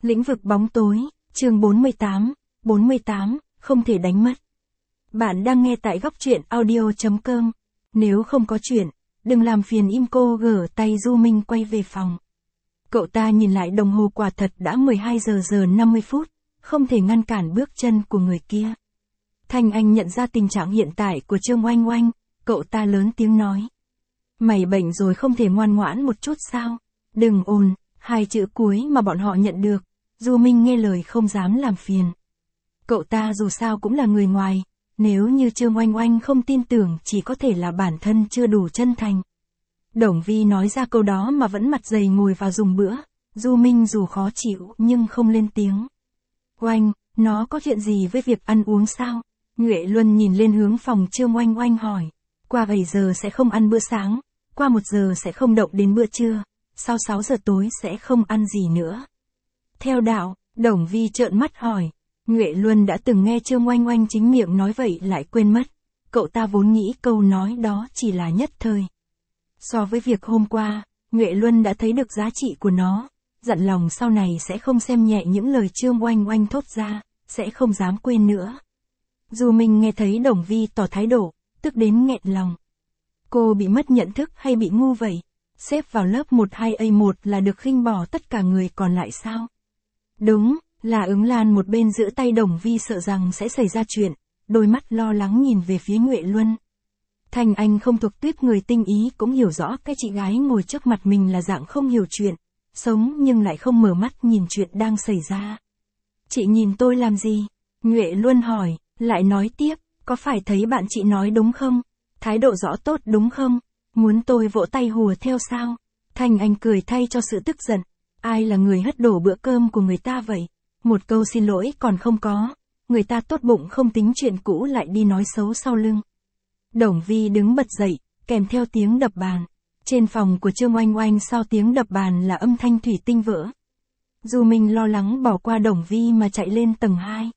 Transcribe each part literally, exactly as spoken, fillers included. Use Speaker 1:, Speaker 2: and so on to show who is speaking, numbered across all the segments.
Speaker 1: Lĩnh vực bóng tối, chương bốn mươi tám, bốn mươi tám, không thể đánh mất. Bạn đang nghe tại góc truyện audio chấm com. Nếu không có chuyện, đừng làm phiền im cô gỡ tay Du Minh quay về phòng. Cậu ta nhìn lại đồng hồ, quả thật đã mười hai giờ giờ năm mươi phút, không thể ngăn cản bước chân của người kia. Thanh Anh nhận ra tình trạng hiện tại của Trương Oanh Oanh, cậu ta lớn tiếng nói. Mày bệnh rồi không thể ngoan ngoãn một chút sao? Đừng ồn, hai chữ cuối mà bọn họ nhận được. Du Minh nghe lời không dám làm phiền. Cậu ta dù sao cũng là người ngoài, nếu như Trương Oanh Oanh không tin tưởng chỉ có thể là bản thân chưa đủ chân thành. Đồng Vi nói ra câu đó mà vẫn mặt dày ngồi vào dùng bữa, Du Minh dù khó chịu nhưng không lên tiếng. Oanh, nó có chuyện gì với việc ăn uống sao? Nhuệ Luân nhìn lên hướng phòng Trương Oanh Oanh hỏi. Qua bảy giờ sẽ không ăn bữa sáng, qua một giờ sẽ không động đến bữa trưa, sau sáu giờ tối sẽ không ăn gì nữa. Theo đạo, Đồng Vi trợn mắt hỏi. Nhuệ Luân đã từng nghe Trương Oanh Oanh chính miệng nói vậy lại quên mất. Cậu ta vốn nghĩ câu nói đó chỉ là nhất thời. So với việc hôm qua, Nhuệ Luân đã thấy được giá trị của nó, dặn lòng sau này sẽ không xem nhẹ những lời Trương Oanh Oanh thốt ra, sẽ không dám quên nữa. Dù mình nghe thấy Đồng Vi tỏ thái độ, tức đến nghẹn lòng. Cô bị mất nhận thức hay bị ngu vậy? Xếp vào lớp một hai A một là được khinh bỏ tất cả người còn lại sao? Đúng, là Ứng Lan một bên giữ tay Đồng Vi sợ rằng sẽ xảy ra chuyện, đôi mắt lo lắng nhìn về phía Nhuệ Luân. Thanh Anh không thuộc tuýp người tinh ý cũng hiểu rõ cái chị gái ngồi trước mặt mình là dạng không hiểu chuyện, sống nhưng lại không mở mắt nhìn chuyện đang xảy ra. Chị nhìn tôi làm gì? Nhuệ Luân hỏi, lại nói tiếp, có phải thấy bạn chị nói đúng không? Thái độ rõ tốt đúng không? Muốn tôi vỗ tay hùa theo sao? Thanh Anh cười thay cho sự tức giận. Ai là người hất đổ bữa cơm của người ta vậy? Một câu xin lỗi còn không có. Người ta tốt bụng không tính chuyện cũ lại đi nói xấu sau lưng. Đồng Vi đứng bật dậy, kèm theo tiếng đập bàn. Trên phòng của Trương Oanh Oanh sau tiếng đập bàn là âm thanh thủy tinh vỡ. Dù mình lo lắng bỏ qua Đồng Vi mà chạy lên tầng hai.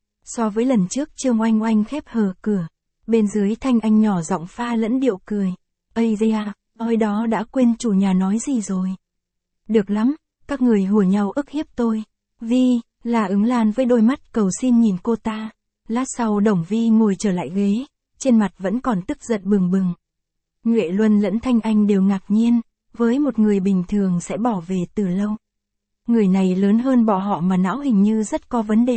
Speaker 1: So với lần trước Trương Oanh Oanh khép hờ cửa. Bên dưới Thanh Anh nhỏ giọng pha lẫn điệu cười. Ây da, ôi đó đã quên chủ nhà nói gì rồi. Được lắm, các người hùa nhau ức hiếp tôi. Vi, là Ứng Lan với đôi mắt cầu xin nhìn cô ta. Lát sau Đồng Vi ngồi trở lại ghế, trên mặt vẫn còn tức giận bừng bừng. Nhuệ Luân lẫn Thanh Anh đều ngạc nhiên, với một người bình thường sẽ bỏ về từ lâu. Người này lớn hơn bọn họ mà não hình như rất có vấn đề.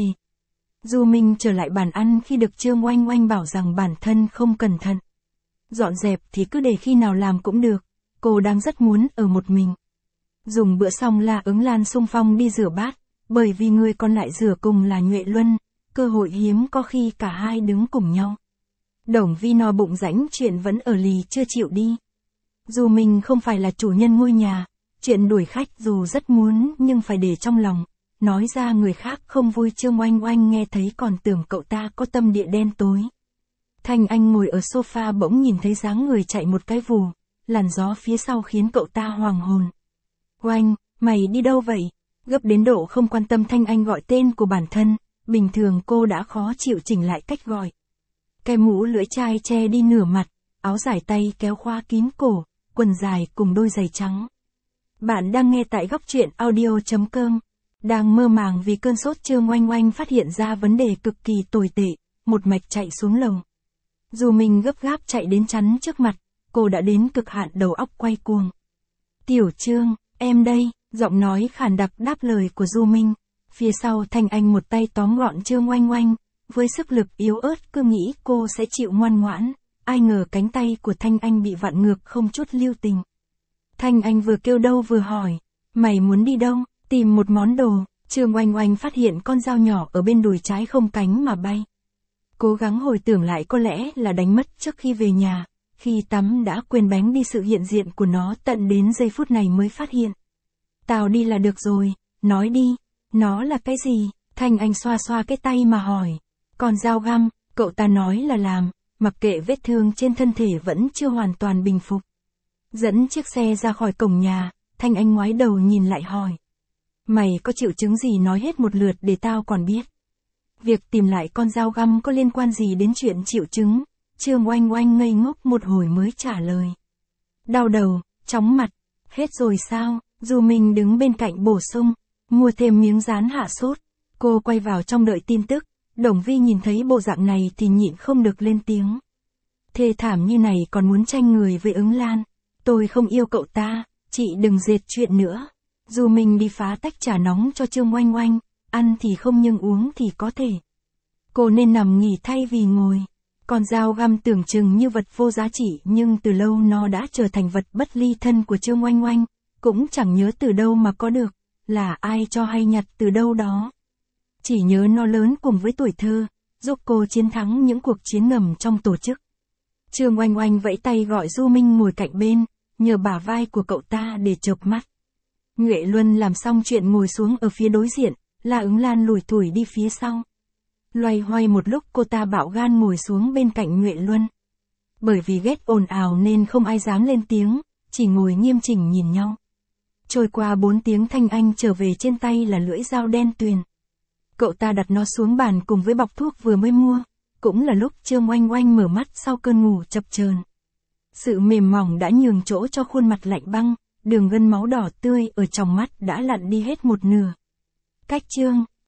Speaker 1: Du Minh trở lại bàn ăn khi được Trương Oanh Oanh bảo rằng bản thân không cẩn thận. Dọn dẹp thì cứ để khi nào làm cũng được, cô đang rất muốn ở một mình. Dùng bữa xong là Ứng Lan xung phong đi rửa bát, bởi vì người còn lại rửa cùng là Nhuệ Luân, cơ hội hiếm có khi cả hai đứng cùng nhau. Đồng Vi no bụng rãnh chuyện vẫn ở lì chưa chịu đi. Dù mình không phải là chủ nhân ngôi nhà, chuyện đuổi khách dù rất muốn nhưng phải để trong lòng. Nói ra người khác không vui. Trương Oanh Oanh nghe thấy còn tưởng cậu ta có tâm địa đen tối. Thanh Anh ngồi ở sofa bỗng nhìn thấy dáng người chạy một cái vù, làn gió phía sau khiến cậu ta hoàng hồn. Oanh, mày đi đâu vậy? Gấp đến độ không quan tâm Thanh Anh gọi tên của bản thân, bình thường cô đã khó chịu chỉnh lại cách gọi. Cái mũ lưỡi chai che đi nửa mặt, áo dài tay kéo khóa kín cổ, quần dài cùng đôi giày trắng. Bạn đang nghe tại góc truyện audio chấm com. Đang mơ màng vì cơn sốt Trương Oanh Oanh phát hiện ra vấn đề cực kỳ tồi tệ, một mạch chạy xuống lầu. Dù mình gấp gáp chạy đến chắn trước mặt, cô đã đến cực hạn đầu óc quay cuồng. Tiểu Trương, em đây, giọng nói khàn đặc đáp lời của Du Minh. Phía sau Thanh Anh một tay tóm gọn Trương Oanh Oanh, với sức lực yếu ớt cứ nghĩ cô sẽ chịu ngoan ngoãn, ai ngờ cánh tay của Thanh Anh bị vặn ngược không chút lưu tình. Thanh Anh vừa kêu đâu vừa hỏi, mày muốn đi đâu? Tìm một món đồ. Trương Oanh Oanh phát hiện con dao nhỏ ở bên đùi trái không cánh mà bay. Cố gắng hồi tưởng lại có lẽ là đánh mất trước khi về nhà, khi tắm đã quên bén đi sự hiện diện của nó, tận đến giây phút này mới phát hiện. Tao đi là được rồi, nói đi, nó là cái gì? Thanh Anh xoa xoa cái tay mà hỏi. Con dao găm, cậu ta nói là làm, mặc kệ vết thương trên thân thể vẫn chưa hoàn toàn bình phục. Dẫn chiếc xe ra khỏi cổng nhà, Thanh Anh ngoái đầu nhìn lại hỏi. Mày có triệu chứng gì nói hết một lượt để tao còn biết. Việc tìm lại con dao găm có liên quan gì đến chuyện triệu chứng? Trương Oanh Oanh ngây ngốc một hồi mới trả lời. Đau đầu, chóng mặt, hết rồi sao? Dù mình đứng bên cạnh bổ sung. Mua thêm miếng rán hạ sốt. Cô quay vào trong đợi tin tức. Đồng Vi nhìn thấy bộ dạng này thì nhịn không được lên tiếng. Thê thảm như này còn muốn tranh người với Ứng Lan. Tôi không yêu cậu ta, chị đừng dệt chuyện nữa. Dù mình đi phá tách trà nóng cho Trương Oanh Oanh, ăn thì không nhưng uống thì có thể. Cô nên nằm nghỉ thay vì ngồi. Con dao găm tưởng chừng như vật vô giá trị nhưng từ lâu nó đã trở thành vật bất ly thân của Trương Oanh Oanh, cũng chẳng nhớ từ đâu mà có được, là ai cho hay nhặt từ đâu đó. Chỉ nhớ nó lớn cùng với tuổi thơ, giúp cô chiến thắng những cuộc chiến ngầm trong tổ chức. Trương Oanh Oanh vẫy tay gọi Du Minh ngồi cạnh bên, nhờ bả vai của cậu ta để chợp mắt. Nhuệ Luân làm xong chuyện ngồi xuống ở phía đối diện, La Ứng Lan lủi thủi đi phía sau. Loay hoay một lúc cô ta bạo gan ngồi xuống bên cạnh Nhuệ Luân. Bởi vì ghét ồn ào nên không ai dám lên tiếng, chỉ ngồi nghiêm chỉnh nhìn nhau. Trôi qua bốn tiếng Thanh Anh trở về trên tay là lưỡi dao đen tuyền. Cậu ta đặt nó xuống bàn cùng với bọc thuốc vừa mới mua, cũng là lúc Trương Oanh Oanh mở mắt sau cơn ngủ chập chờn. Sự mềm mỏng đã nhường chỗ cho khuôn mặt lạnh băng, đường gân máu đỏ tươi ở trong mắt đã lặn đi hết một nửa. Cách Trương